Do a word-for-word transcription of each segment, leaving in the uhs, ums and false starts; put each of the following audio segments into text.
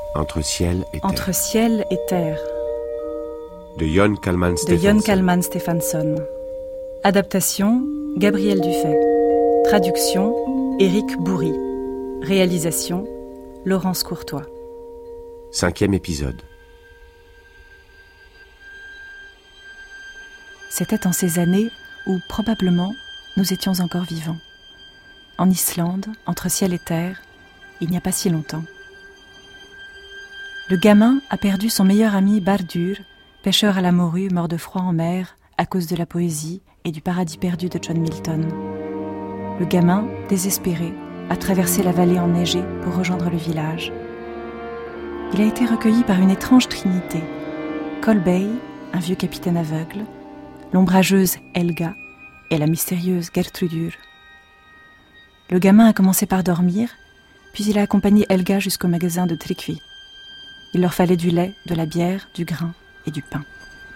Entre ciel et terre. Entre ciel et terre. De Jon Kalman De Stephenson. Jon Kalman Stephenson. Adaptation, Gabriel Dufay. Traduction, Éric Bourri. Réalisation, Laurence Courtois. Cinquième épisode. C'était en ces années où, probablement, nous étions encore vivants. En Islande, entre ciel et terre, il n'y a pas si longtemps. Le gamin a perdu son meilleur ami Bardur, pêcheur à la morue mort de froid en mer à cause de la poésie et du paradis perdu de John Milton. Le gamin, désespéré, a traversé la vallée enneigée pour rejoindre le village. Il a été recueilli par une étrange trinité. Kolbeinn, un vieux capitaine aveugle, l'ombrageuse Helga et la mystérieuse Gertrudur. Le gamin a commencé par dormir, puis il a accompagné Helga jusqu'au magasin de Tryggvi. Il leur fallait du lait, de la bière, du grain et du pain.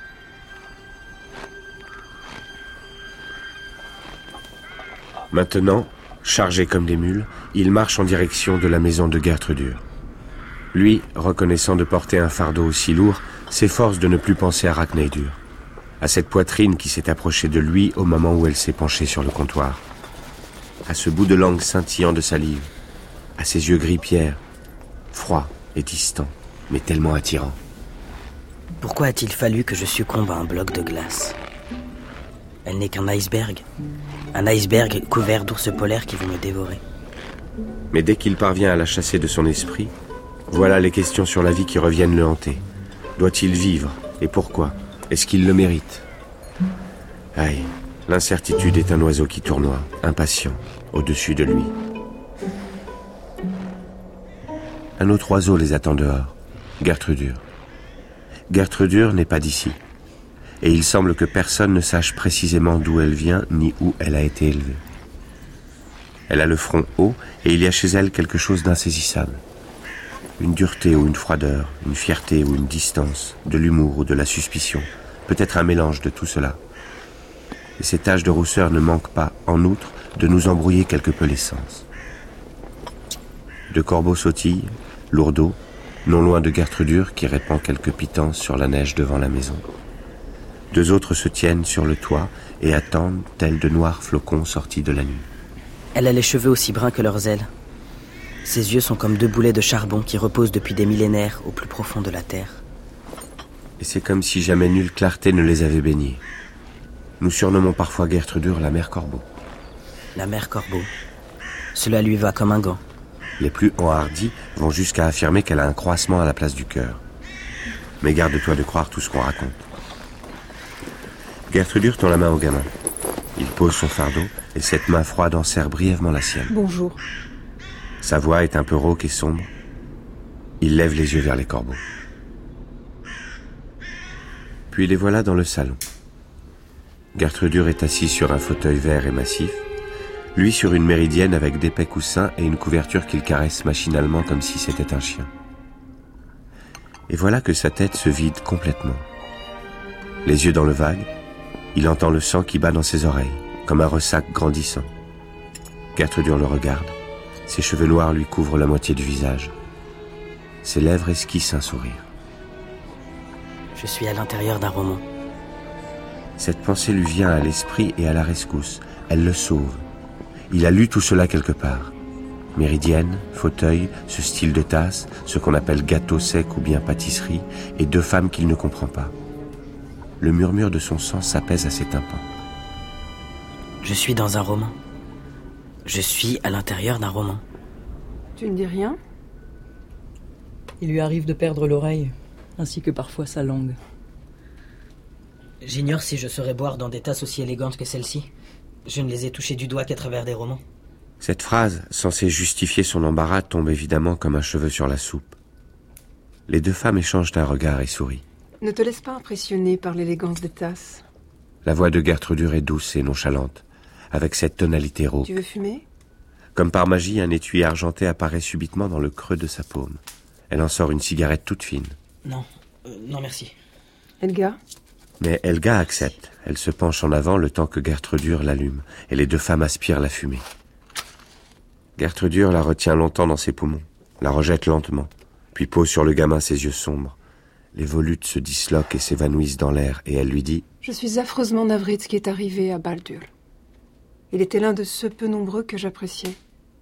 Maintenant, chargés comme des mules, ils marchent en direction de la maison de Gertrudur. Lui, reconnaissant de porter un fardeau aussi lourd, s'efforce de ne plus penser à Ragnheidur, à cette poitrine qui s'est approchée de lui au moment où elle s'est penchée sur le comptoir, à ce bout de langue scintillant de salive, à ses yeux gris pierre, froids et distants, mais tellement attirants. Pourquoi a-t-il fallu que je succombe à un bloc de glace ? Elle n'est qu'un iceberg. Un iceberg couvert d'ours polaires qui vont me dévorer. Mais dès qu'il parvient à la chasser de son esprit, voilà les questions sur la vie qui reviennent le hanter. Doit-il vivre ? Et pourquoi ? Est-ce qu'il le mérite ? Aïe, l'incertitude est un oiseau qui tournoie, impatient, au-dessus de lui. Un autre oiseau les attend dehors, Gertrudur. Gertrudur n'est pas d'ici, et il semble que personne ne sache précisément d'où elle vient ni où elle a été élevée. Elle a le front haut et il y a chez elle quelque chose d'insaisissable. Une dureté ou une froideur, une fierté ou une distance, de l'humour ou de la suspicion, peut-être un mélange de tout cela. Et ces taches de rousseur ne manquent pas, en outre, de nous embrouiller quelque peu les sens. Deux corbeaux sautillent, lourdeaux, non loin de Gertrudur qui répand quelques pitances sur la neige devant la maison. Deux autres se tiennent sur le toit et attendent tels de noirs flocons sortis de la nuit. Elle a les cheveux aussi bruns que leurs ailes. Ses yeux sont comme deux boulets de charbon qui reposent depuis des millénaires au plus profond de la terre. Et c'est comme si jamais nulle clarté ne les avait baignés. Nous surnommons parfois Gertrudur la mère Corbeau. La mère Corbeau. Cela lui va comme un gant. Les plus enhardis vont jusqu'à affirmer qu'elle a un croissement à la place du cœur. Mais garde-toi de croire tout ce qu'on raconte. Gertrudur tend la main au gamin. Il pose son fardeau et cette main froide en serre brièvement la sienne. Bonjour. Sa voix est un peu rauque et sombre. Il lève les yeux vers les corbeaux. Puis les voilà dans le salon. Gertrudur est assise sur un fauteuil vert et massif, lui sur une méridienne avec d'épais coussins et une couverture qu'il caresse machinalement comme si c'était un chien. Et voilà que sa tête se vide complètement. Les yeux dans le vague, il entend le sang qui bat dans ses oreilles, comme un ressac grandissant. Gertrudur le regarde. Ses cheveux noirs lui couvrent la moitié du visage. Ses lèvres esquissent un sourire. Je suis à l'intérieur d'un roman. Cette pensée lui vient à l'esprit et à la rescousse. Elle le sauve. Il a lu tout cela quelque part. Méridienne, fauteuil, ce style de tasse, ce qu'on appelle gâteau sec ou bien pâtisserie, et deux femmes qu'il ne comprend pas. Le murmure de son sang s'apaise à ses tympans. Je suis dans un roman. Je suis à l'intérieur d'un roman. Tu ne dis rien ? Il lui arrive de perdre l'oreille, ainsi que parfois sa langue. J'ignore si je saurais boire dans des tasses aussi élégantes que celle-ci. Je ne les ai touchées du doigt qu'à travers des romans. Cette phrase, censée justifier son embarras, tombe évidemment comme un cheveu sur la soupe. Les deux femmes échangent un regard et sourient. Ne te laisse pas impressionner par l'élégance des tasses. La voix de Gertrudur est douce et nonchalante, avec cette tonalité rauque. Tu veux fumer ? Comme par magie, un étui argenté apparaît subitement dans le creux de sa paume. Elle en sort une cigarette toute fine. Non, euh, non merci. Helga ? Mais Helga accepte. Elle se penche en avant le temps que Gertrudur l'allume, et les deux femmes aspirent la fumée. Gertrudur la retient longtemps dans ses poumons, la rejette lentement, puis pose sur le gamin ses yeux sombres. Les volutes se disloquent et s'évanouissent dans l'air, et elle lui dit « Je suis affreusement navrée de ce qui est arrivé à Baldur. Il était l'un de ceux peu nombreux que j'appréciais.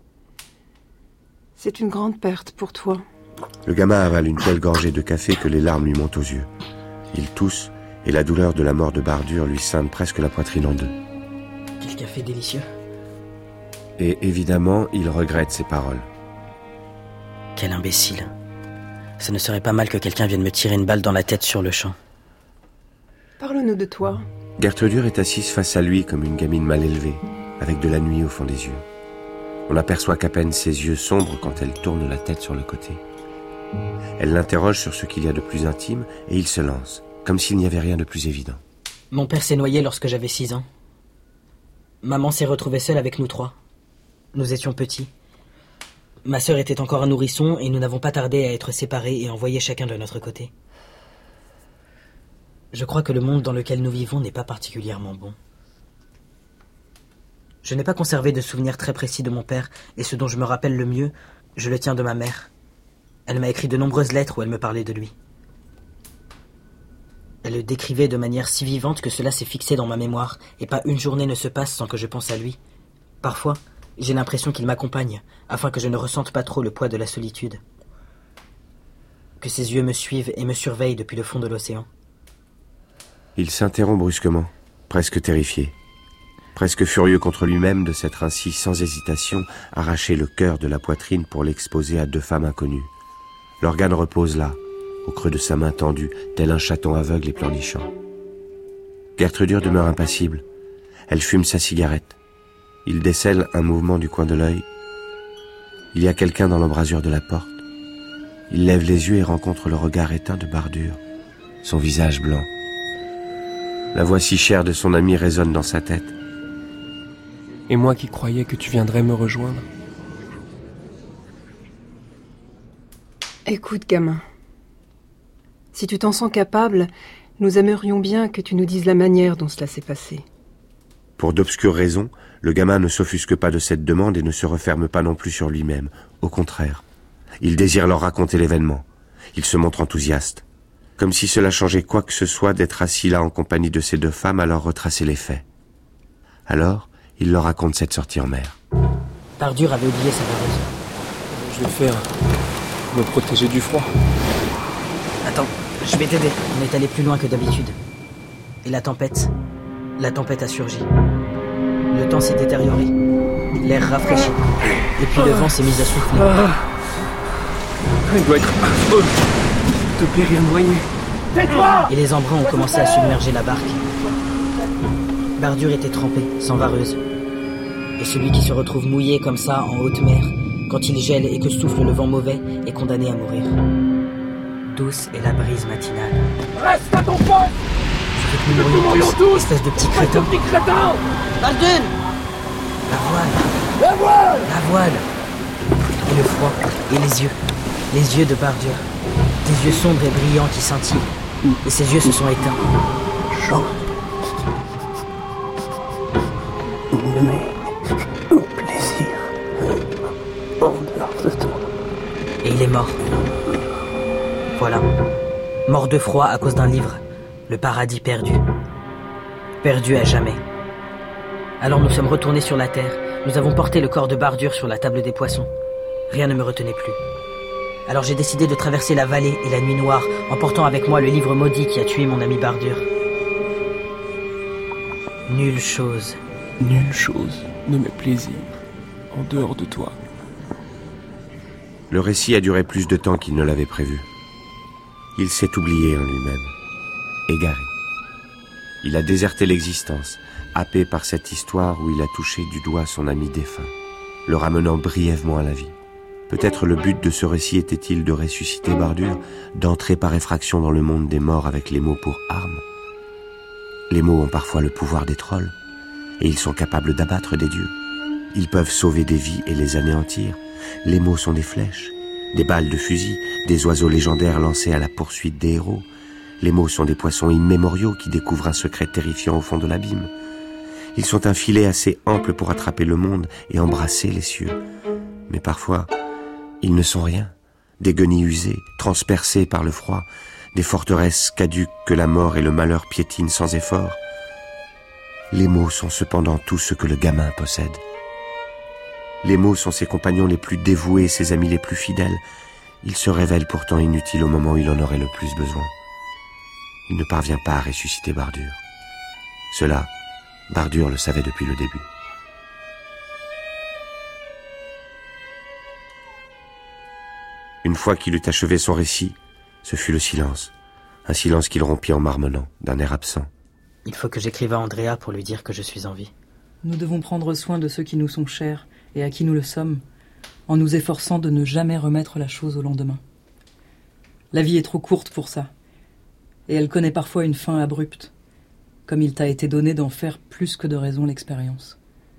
C'est une grande perte pour toi. » Le gamin avale une telle gorgée de café que les larmes lui montent aux yeux. Il tousse, et la douleur de la mort de Bardur lui scinde presque la poitrine en deux. Quel café délicieux. Et évidemment, il regrette ses paroles. Quel imbécile. Ça ne serait pas mal que quelqu'un vienne me tirer une balle dans la tête sur le champ. Parle-nous de toi. Gertrudur est assise face à lui comme une gamine mal élevée, avec de la nuit au fond des yeux. On n'aperçoit qu'à peine ses yeux sombres quand elle tourne la tête sur le côté. Elle l'interroge sur ce qu'il y a de plus intime et il se lance, comme s'il n'y avait rien de plus évident. Mon père s'est noyé lorsque j'avais six ans. Maman s'est retrouvée seule avec nous trois. Nous étions petits. Ma sœur était encore un nourrisson et nous n'avons pas tardé à être séparés et envoyés chacun de notre côté. Je crois que le monde dans lequel nous vivons n'est pas particulièrement bon. Je n'ai pas conservé de souvenirs très précis de mon père et ce dont je me rappelle le mieux, je le tiens de ma mère. Elle m'a écrit de nombreuses lettres où elle me parlait de lui. Elle le décrivait de manière si vivante que cela s'est fixé dans ma mémoire et pas une journée ne se passe sans que je pense à lui. Parfois, j'ai l'impression qu'il m'accompagne, afin que je ne ressente pas trop le poids de la solitude. Que ses yeux me suivent et me surveillent depuis le fond de l'océan. Il s'interrompt brusquement, presque terrifié, presque furieux contre lui-même de s'être ainsi, sans hésitation, arraché le cœur de la poitrine pour l'exposer à deux femmes inconnues. L'organe repose là, au creux de sa main tendue, tel un chaton aveugle et pleurnichant. Gertrudur demeure impassible. Elle fume sa cigarette. Il décèle un mouvement du coin de l'œil. Il y a quelqu'un dans l'embrasure de la porte. Il lève les yeux et rencontre le regard éteint de Bardur, son visage blanc. La voix si chère de son ami résonne dans sa tête. Et moi qui croyais que tu viendrais me rejoindre. Écoute, gamin. Si tu t'en sens capable, nous aimerions bien que tu nous dises la manière dont cela s'est passé. Pour d'obscures raisons, le gamin ne s'offusque pas de cette demande et ne se referme pas non plus sur lui-même. Au contraire, il désire leur raconter l'événement. Il se montre enthousiaste. Comme si cela changeait quoi que ce soit d'être assis là en compagnie de ces deux femmes à leur retracer les faits. Alors, il leur raconte cette sortie en mer. Bardur avait oublié sa vareuse. Je vais faire pour me protéger du froid. Attends, je vais t'aider. On est allé plus loin que d'habitude. Et la tempête, la tempête a surgi. Le temps s'est détérioré. L'air rafraîchi. Et puis le vent s'est mis à souffler. Il doit être affreux. Te plaît, rien noyer. Tais-toi ! Et les embruns ont commencé à submerger la barque. Bardur était trempé, sans vareuse. Et celui qui se retrouve mouillé comme ça en haute mer, quand il gèle et que souffle le vent mauvais, est condamné à mourir. Douce est la brise matinale. Reste à ton poste! Je veux que nous mourions tous, espèce de petit crétin. Petit crétin! Baldur! La voile. La voile! La voile. Et le froid. Et les yeux. Les yeux de Bardur. Des yeux sombres et brillants qui scintillent. Et ses yeux se sont éteints. Chaud. Mais au plaisir. En dehors de toi. Et il est mort. Voilà. Mort de froid à cause d'un livre. Le paradis perdu. Perdu à jamais. Alors nous sommes retournés sur la terre. Nous avons porté le corps de Bardur sur la table des poissons. Rien ne me retenait plus. Alors j'ai décidé de traverser la vallée et la nuit noire, emportant avec moi le livre maudit qui a tué mon ami Bardur. Nulle chose. Nulle chose ne m'est plaisir en dehors de toi. Le récit a duré plus de temps qu'il ne l'avait prévu. Il s'est oublié en lui-même, égaré. Il a déserté l'existence, happé par cette histoire où il a touché du doigt son ami défunt, le ramenant brièvement à la vie. Peut-être le but de ce récit était-il de ressusciter Bardur, d'entrer par effraction dans le monde des morts avec les mots pour armes. Les mots ont parfois le pouvoir des trolls, et ils sont capables d'abattre des dieux. Ils peuvent sauver des vies et les anéantir. Les mots sont des flèches, des balles de fusil, des oiseaux légendaires lancés à la poursuite des héros. Les mots sont des poissons immémoriaux qui découvrent un secret terrifiant au fond de l'abîme. Ils sont un filet assez ample pour attraper le monde et embrasser les cieux. Mais parfois, ils ne sont rien, des guenilles usées, transpercées par le froid, des forteresses caduques que la mort et le malheur piétinent sans effort. Les mots sont cependant tout ce que le gamin possède. Les mots sont ses compagnons les plus dévoués, ses amis les plus fidèles. Ils se révèlent pourtant inutiles au moment où il en aurait le plus besoin. Il ne parvient pas à ressusciter Bardur. Cela, Bardur le savait depuis le début. Une fois qu'il eut achevé son récit, ce fut le silence. Un silence qu'il rompit en marmonnant, d'un air absent. Il faut que j'écrive à Andrea pour lui dire que je suis en vie. Nous devons prendre soin de ceux qui nous sont chers et à qui nous le sommes, en nous efforçant de ne jamais remettre la chose au lendemain. La vie est trop courte pour ça, et elle connaît parfois une fin abrupte, comme il t'a été donné d'en faire plus que de raison l'expérience.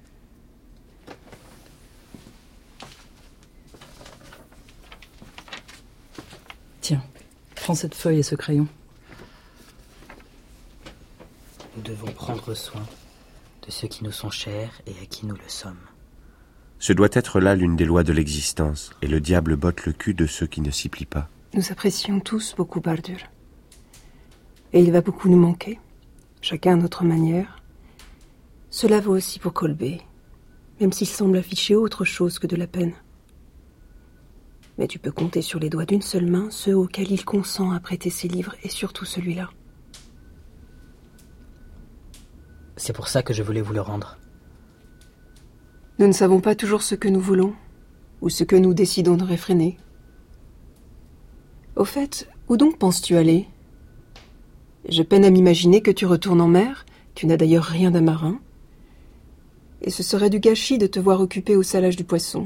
Tiens, prends cette feuille et ce crayon. Nous devons prendre soin de ceux qui nous sont chers et à qui nous le sommes. Ce doit être là l'une des lois de l'existence, et le diable botte le cul de ceux qui ne s'y plient pas. Nous apprécions tous beaucoup Bardur. Et il va beaucoup nous manquer, chacun à notre manière. Cela vaut aussi pour Kolbe, même s'il semble afficher autre chose que de la peine. Mais tu peux compter sur les doigts d'une seule main ceux auxquels il consent à prêter ses livres, et surtout celui-là. C'est pour ça que je voulais vous le rendre. Nous ne savons pas toujours ce que nous voulons, ou ce que nous décidons de réfréner. Au fait, où donc penses-tu aller ? Je peine à m'imaginer que tu retournes en mer, tu n'as d'ailleurs rien d'un marin, et ce serait du gâchis de te voir occupé au salage du poisson.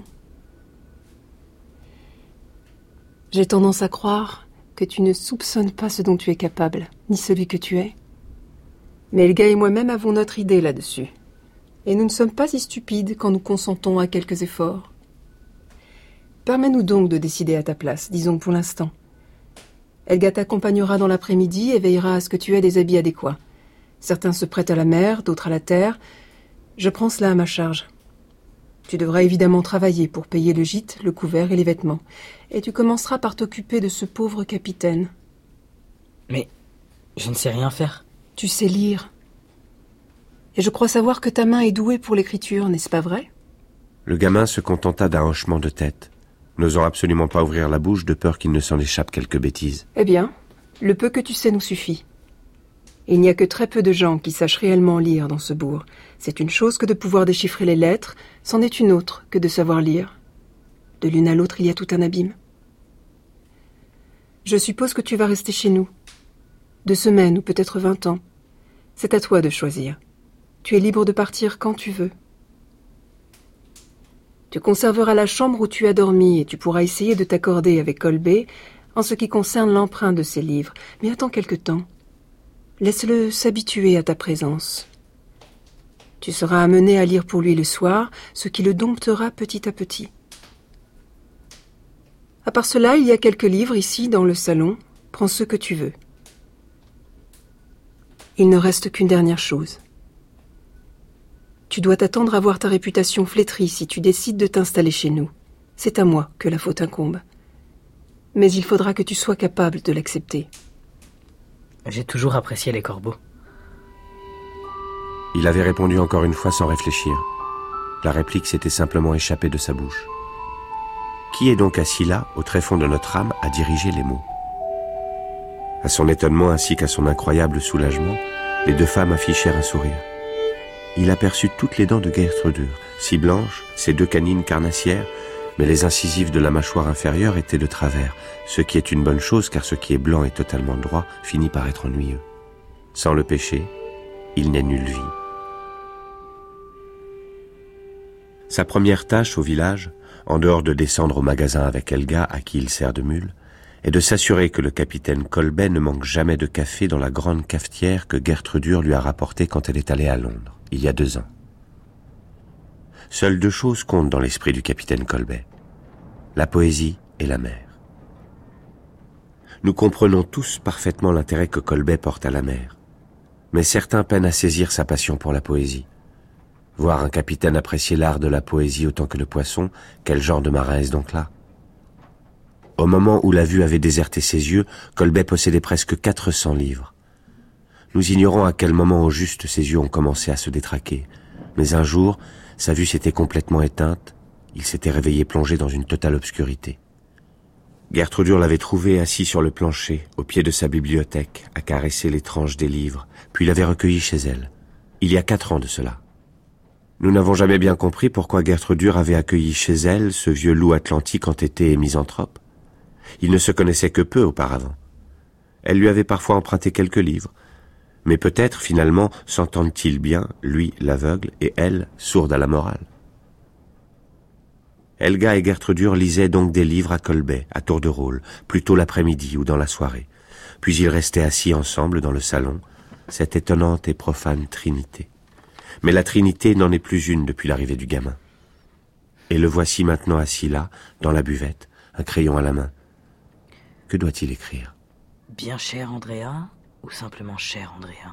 J'ai tendance à croire que tu ne soupçonnes pas ce dont tu es capable, ni celui que tu es. Mais Elga et moi-même avons notre idée là-dessus. Et nous ne sommes pas si stupides quand nous consentons à quelques efforts. Permets-nous donc de décider à ta place, disons pour l'instant. Elga t'accompagnera dans l'après-midi et veillera à ce que tu aies des habits adéquats. Certains se prêtent à la mer, d'autres à la terre. Je prends cela à ma charge. Tu devras évidemment travailler pour payer le gîte, le couvert et les vêtements. Et tu commenceras par t'occuper de ce pauvre capitaine. Mais je ne sais rien faire. Tu sais lire. Et je crois savoir que ta main est douée pour l'écriture, n'est-ce pas vrai ? Le gamin se contenta d'un hochement de tête, n'osant absolument pas ouvrir la bouche de peur qu'il ne s'en échappe quelque bêtise. Eh bien, le peu que tu sais nous suffit. Il n'y a que très peu de gens qui sachent réellement lire dans ce bourg. C'est une chose que de pouvoir déchiffrer les lettres, c'en est une autre que de savoir lire. De l'une à l'autre, il y a tout un abîme. Je suppose que tu vas rester chez nous. Deux semaines ou peut-être vingt ans. C'est à toi de choisir. Tu es libre de partir quand tu veux. Tu conserveras la chambre où tu as dormi et tu pourras essayer de t'accorder avec Kolbe en ce qui concerne l'emprunt de ses livres. Mais attends quelque temps. Laisse-le s'habituer à ta présence. Tu seras amené à lire pour lui le soir, ce qui le domptera petit à petit. À part cela, il y a quelques livres ici dans le salon. Prends ceux que tu veux. Il ne reste qu'une dernière chose. Tu dois t'attendre à voir ta réputation flétrie si tu décides de t'installer chez nous. C'est à moi que la faute incombe. Mais il faudra que tu sois capable de l'accepter. J'ai toujours apprécié les corbeaux. Il avait répondu encore une fois sans réfléchir. La réplique s'était simplement échappée de sa bouche. Qui est donc assis là, au tréfonds de notre âme, à diriger les mots ? À son étonnement ainsi qu'à son incroyable soulagement, les deux femmes affichèrent un sourire. Il aperçut toutes les dents de Gertrudur, si blanches, ses deux canines carnassières, mais les incisives de la mâchoire inférieure étaient de travers, ce qui est une bonne chose car ce qui est blanc et totalement droit finit par être ennuyeux. Sans le péché, il n'est nulle vie. Sa première tâche au village, en dehors de descendre au magasin avec Elga à qui il sert de mule, est de s'assurer que le capitaine Kolbe ne manque jamais de café dans la grande cafetière que Gertrudur lui a rapportée quand elle est allée à Londres, il y a deux ans. Seules deux choses comptent dans l'esprit du capitaine Kolbe, la poésie et la mer. Nous comprenons tous parfaitement l'intérêt que Kolbe porte à la mer, mais certains peinent à saisir sa passion pour la poésie. Voir un capitaine apprécier l'art de la poésie autant que le poisson, quel genre de marin est-ce donc là ? Au moment où la vue avait déserté ses yeux, Kolbé possédait presque quatre cents livres. Nous ignorons à quel moment au juste ses yeux ont commencé à se détraquer. Mais un jour, sa vue s'était complètement éteinte, il s'était réveillé plongé dans une totale obscurité. Gertrudur l'avait trouvé assis sur le plancher, au pied de sa bibliothèque, à caresser les tranches des livres, puis l'avait recueilli chez elle. Il y a quatre ans de cela. Nous n'avons jamais bien compris pourquoi Gertrudur avait accueilli chez elle ce vieux loup atlantique entêté et misanthrope. Ils ne se connaissaient que peu auparavant. Elle lui avait parfois emprunté quelques livres, mais peut-être, finalement, s'entendent-ils bien, lui, l'aveugle, et elle, sourde à la morale. Helga et Gertrudur lisaient donc des livres à Kolbé, à tour de rôle, plutôt l'après-midi ou dans la soirée. Puis ils restaient assis ensemble dans le salon, cette étonnante et profane trinité. Mais la trinité n'en est plus une depuis l'arrivée du gamin. Et le voici maintenant assis là, dans la buvette, un crayon à la main. Que doit-il écrire? Bien cher Andrea, ou simplement cher Andrea?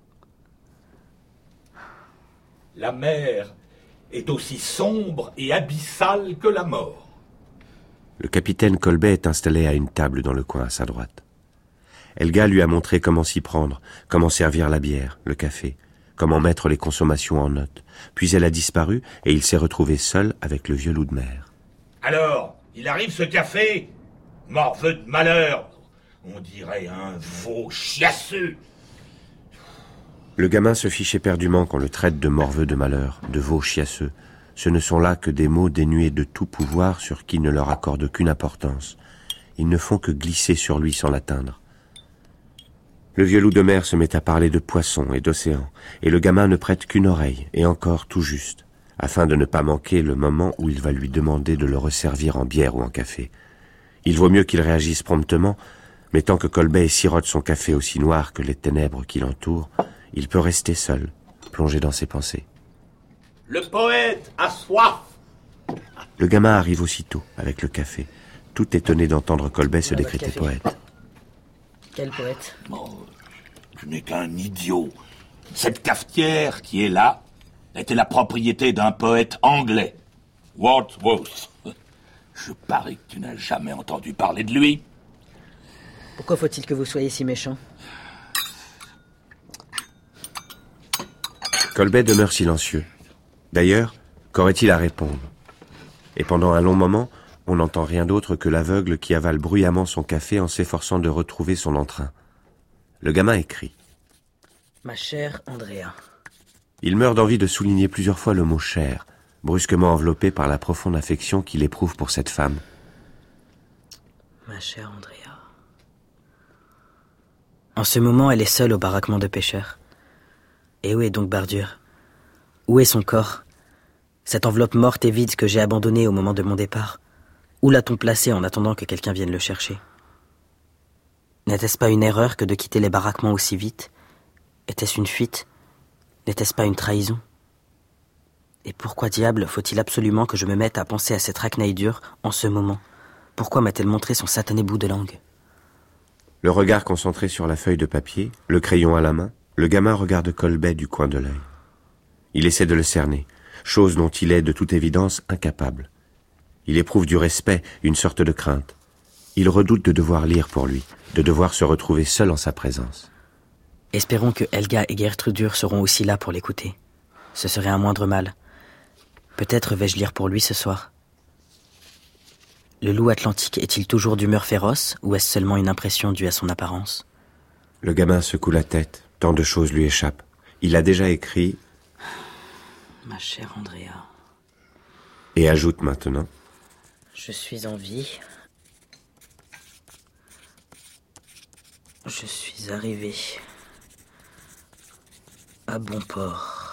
La mer est aussi sombre et abyssale que la mort. Le capitaine Kolbé est installé à une table dans le coin à sa droite. Helga lui a montré comment s'y prendre, comment servir la bière, le café, comment mettre les consommations en note. Puis elle a disparu et il s'est retrouvé seul avec le vieux loup de mer. Alors, il arrive ce café, morveux de malheur. On dirait un veau chiasseux. Le gamin se fiche éperdument qu'on le traite de morveux de malheur, de veau chiasseux. Ce ne sont là que des mots dénués de tout pouvoir sur qui ne leur accorde aucune importance. Ils ne font que glisser sur lui sans l'atteindre. Le vieux loup de mer se met à parler de poissons et d'océans, et le gamin ne prête qu'une oreille, et encore tout juste, afin de ne pas manquer le moment où il va lui demander de le resservir en bière ou en café. Il vaut mieux qu'il réagisse promptement, mais tant que Kolbé sirote son café aussi noir que les ténèbres qui l'entourent, il peut rester seul, plongé dans ses pensées. Le poète a soif. Le gamin arrive aussitôt, avec le café, tout étonné d'entendre Kolbé se décréter poète. Quel poète? Oh, tu n'es qu'un idiot. Cette cafetière qui est là était la propriété d'un poète anglais, Wordsworth. Je parie que tu n'as jamais entendu parler de lui. Pourquoi faut-il que vous soyez si méchant? Kolbé demeure silencieux. D'ailleurs, qu'aurait-il à répondre? Et pendant un long moment, on n'entend rien d'autre que l'aveugle qui avale bruyamment son café en s'efforçant de retrouver son entrain. Le gamin écrit. Ma chère Andrea. Il meurt d'envie de souligner plusieurs fois le mot « cher », brusquement enveloppé par la profonde affection qu'il éprouve pour cette femme. Ma chère Andrea. En ce moment, elle est seule au baraquement de pêcheurs. Et où est donc Bardur? Où est son corps? Cette enveloppe morte et vide que j'ai abandonnée au moment de mon départ. Où l'a-t-on placée en attendant que quelqu'un vienne le chercher? N'était-ce pas une erreur que de quitter les baraquements aussi vite? Était-ce une fuite? N'était-ce pas une trahison? Et pourquoi diable faut-il absolument que je me mette à penser à cette Raknaidur en ce moment? Pourquoi m'a-t-elle montré son satané bout de langue? Le regard concentré sur la feuille de papier, le crayon à la main, le gamin regarde Kolbé du coin de l'œil. Il essaie de le cerner, chose dont il est de toute évidence incapable. Il éprouve du respect, une sorte de crainte. Il redoute de devoir lire pour lui, de devoir se retrouver seul en sa présence. Espérons que Helga et Gertrudur seront aussi là pour l'écouter. Ce serait un moindre mal. Peut-être vais-je lire pour lui ce soir. Le loup atlantique est-il toujours d'humeur féroce, ou est-ce seulement une impression due à son apparence? Le gamin secoue la tête, tant de choses lui échappent. Il a déjà écrit... Ma chère Andrea. Et ajoute maintenant... Je suis en vie. Je suis arrivé à bon port.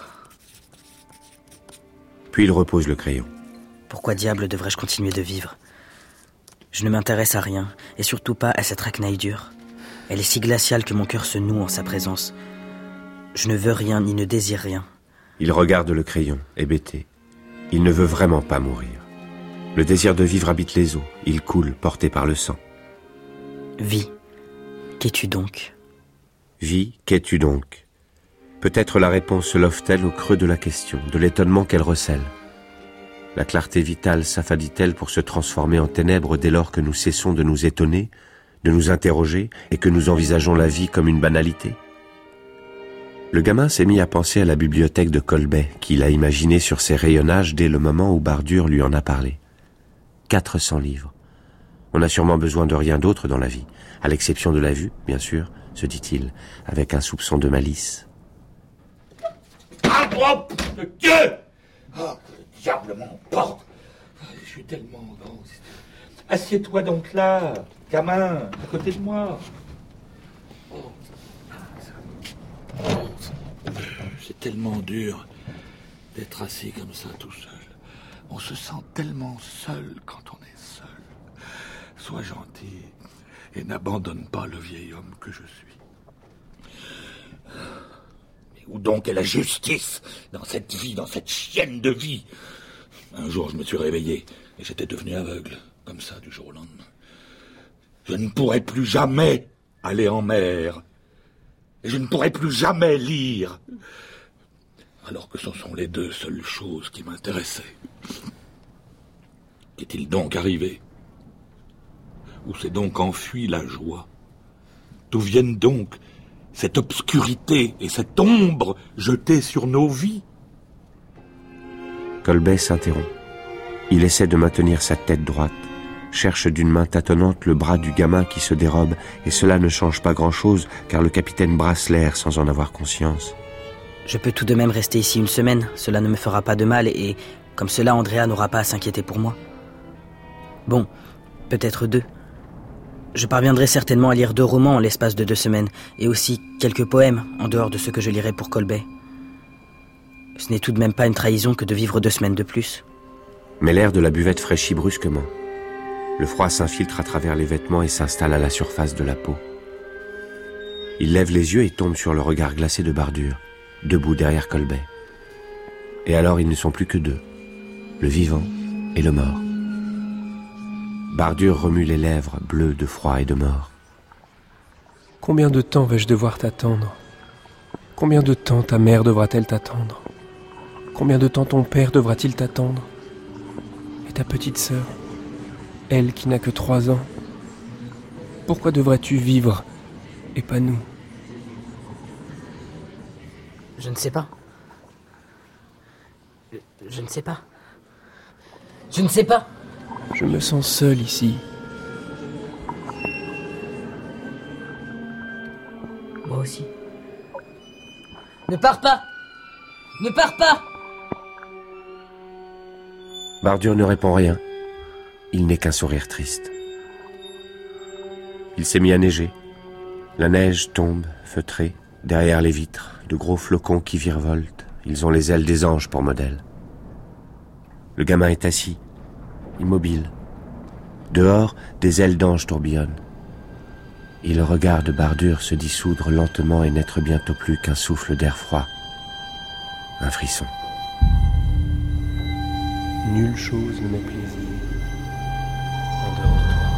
Puis il repose le crayon. Pourquoi diable devrais-je continuer de vivre? Je ne m'intéresse à rien, et surtout pas à cette Raknaidur. Elle est si glaciale que mon cœur se noue en sa présence. Je ne veux rien ni ne désire rien. Il regarde le crayon, hébété. Il ne veut vraiment pas mourir. Le désir de vivre habite les os. Il coule, porté par le sang. Vie, qu'es-tu donc? Vie, qu'es-tu donc? Peut-être la réponse se love-t-elle au creux de la question, de l'étonnement qu'elle recèle. La clarté vitale s'affadit-elle pour se transformer en ténèbres dès lors que nous cessons de nous étonner, de nous interroger et que nous envisageons la vie comme une banalité? Le gamin s'est mis à penser à la bibliothèque de Colbet, qu'il a imaginée sur ses rayonnages dès le moment où Bardur lui en a parlé. quatre cents livres. On n'a sûrement besoin de rien d'autre dans la vie, à l'exception de la vue, bien sûr, se dit-il, avec un soupçon de malice. Ah, oh, de Dieu! Oh, le diable m'emporte! Je suis tellement grand. Assieds-toi donc là, gamin, à côté de moi. C'est tellement dur d'être assis comme ça tout seul. On se sent tellement seul quand on est seul. Sois gentil et n'abandonne pas le vieil homme que je suis. Mais où donc est la justice dans cette vie, dans cette chienne de vie? Un jour, je me suis réveillé et j'étais devenu aveugle, comme ça, du jour au lendemain. Je ne pourrai plus jamais aller en mer. Et je ne pourrai plus jamais lire. Alors que ce sont les deux seules choses qui m'intéressaient. Qu'est-il donc arrivé? Où s'est donc enfuie la joie? D'où viennent donc cette obscurité et cette ombre jetées sur nos vies? Colbet s'interrompt. Il essaie de maintenir sa tête droite, cherche d'une main tâtonnante le bras du gamin qui se dérobe, et cela ne change pas grand-chose, car le capitaine brasse l'air sans en avoir conscience. Je peux tout de même rester ici une semaine, cela ne me fera pas de mal, et comme cela, Andrea n'aura pas à s'inquiéter pour moi. Bon, peut-être deux. Je parviendrai certainement à lire deux romans en l'espace de deux semaines, et aussi quelques poèmes, en dehors de ceux que je lirai pour Colbet. Ce n'est tout de même pas une trahison que de vivre deux semaines de plus. Mais l'air de la buvette fraîchit brusquement. Le froid s'infiltre à travers les vêtements et s'installe à la surface de la peau. Il lève les yeux et tombe sur le regard glacé de Bardur, debout derrière Colbet. Et alors ils ne sont plus que deux, le vivant et le mort. Bardur remue les lèvres bleues de froid et de mort. Combien de temps vais-je devoir t'attendre? Combien de temps ta mère devra-t-elle t'attendre? Combien de temps ton père devra-t-il t'attendre? Et ta petite sœur, elle qui n'a que trois ans? Pourquoi devrais-tu vivre et pas nous? Je ne sais pas. Je, je ne sais pas. Je ne sais pas. Je me sens seul ici. Moi aussi. Ne pars pas! Ne pars pas! Bardur ne répond rien. Il n'est qu'un sourire triste. Il s'est mis à neiger. La neige tombe, feutrée, derrière les vitres, de gros flocons qui virevoltent. Ils ont les ailes des anges pour modèle. Le gamin est assis, immobile. Dehors, des ailes d'anges tourbillonnent. Il regarde Bardur se dissoudre lentement et n'être bientôt plus qu'un souffle d'air froid. Un frisson. Nulle chose ne m'est plaisir en dehors de toi.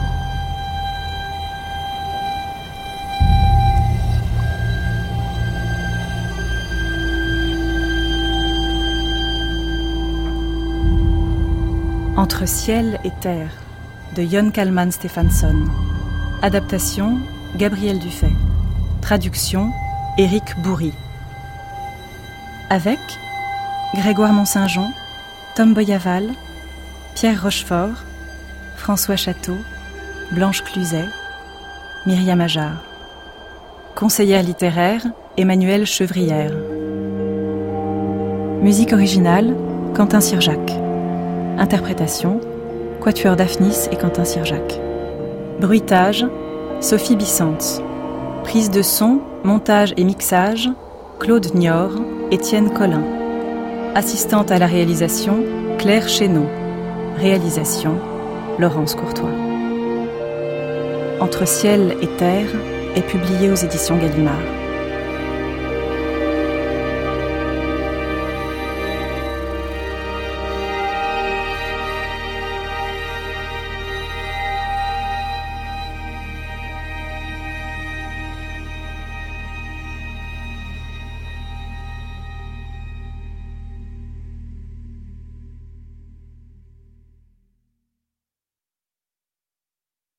Entre ciel et terre, de Jon Kalman Stephansson. Adaptation, Gabriel Dufay. Traduction, Éric Bourri. Avec Grégoire Mont-Saint-Jean, Tom Boyaval, Pierre Rochefort, François Château, Blanche Cluzet, Myriam Ajar. Conseillère littéraire, Emmanuelle Chevrière. Musique originale, Quentin Sirjac. Interprétation, Quatuor Daphnis et Quentin Sirjac. Bruitage, Sophie Bissantz. Prise de son, montage et mixage, Claude Nior, Étienne Collin. Assistante à la réalisation, Claire Chénaud. Réalisation, Laurence Courtois. Entre ciel et terre est publié aux éditions Gallimard.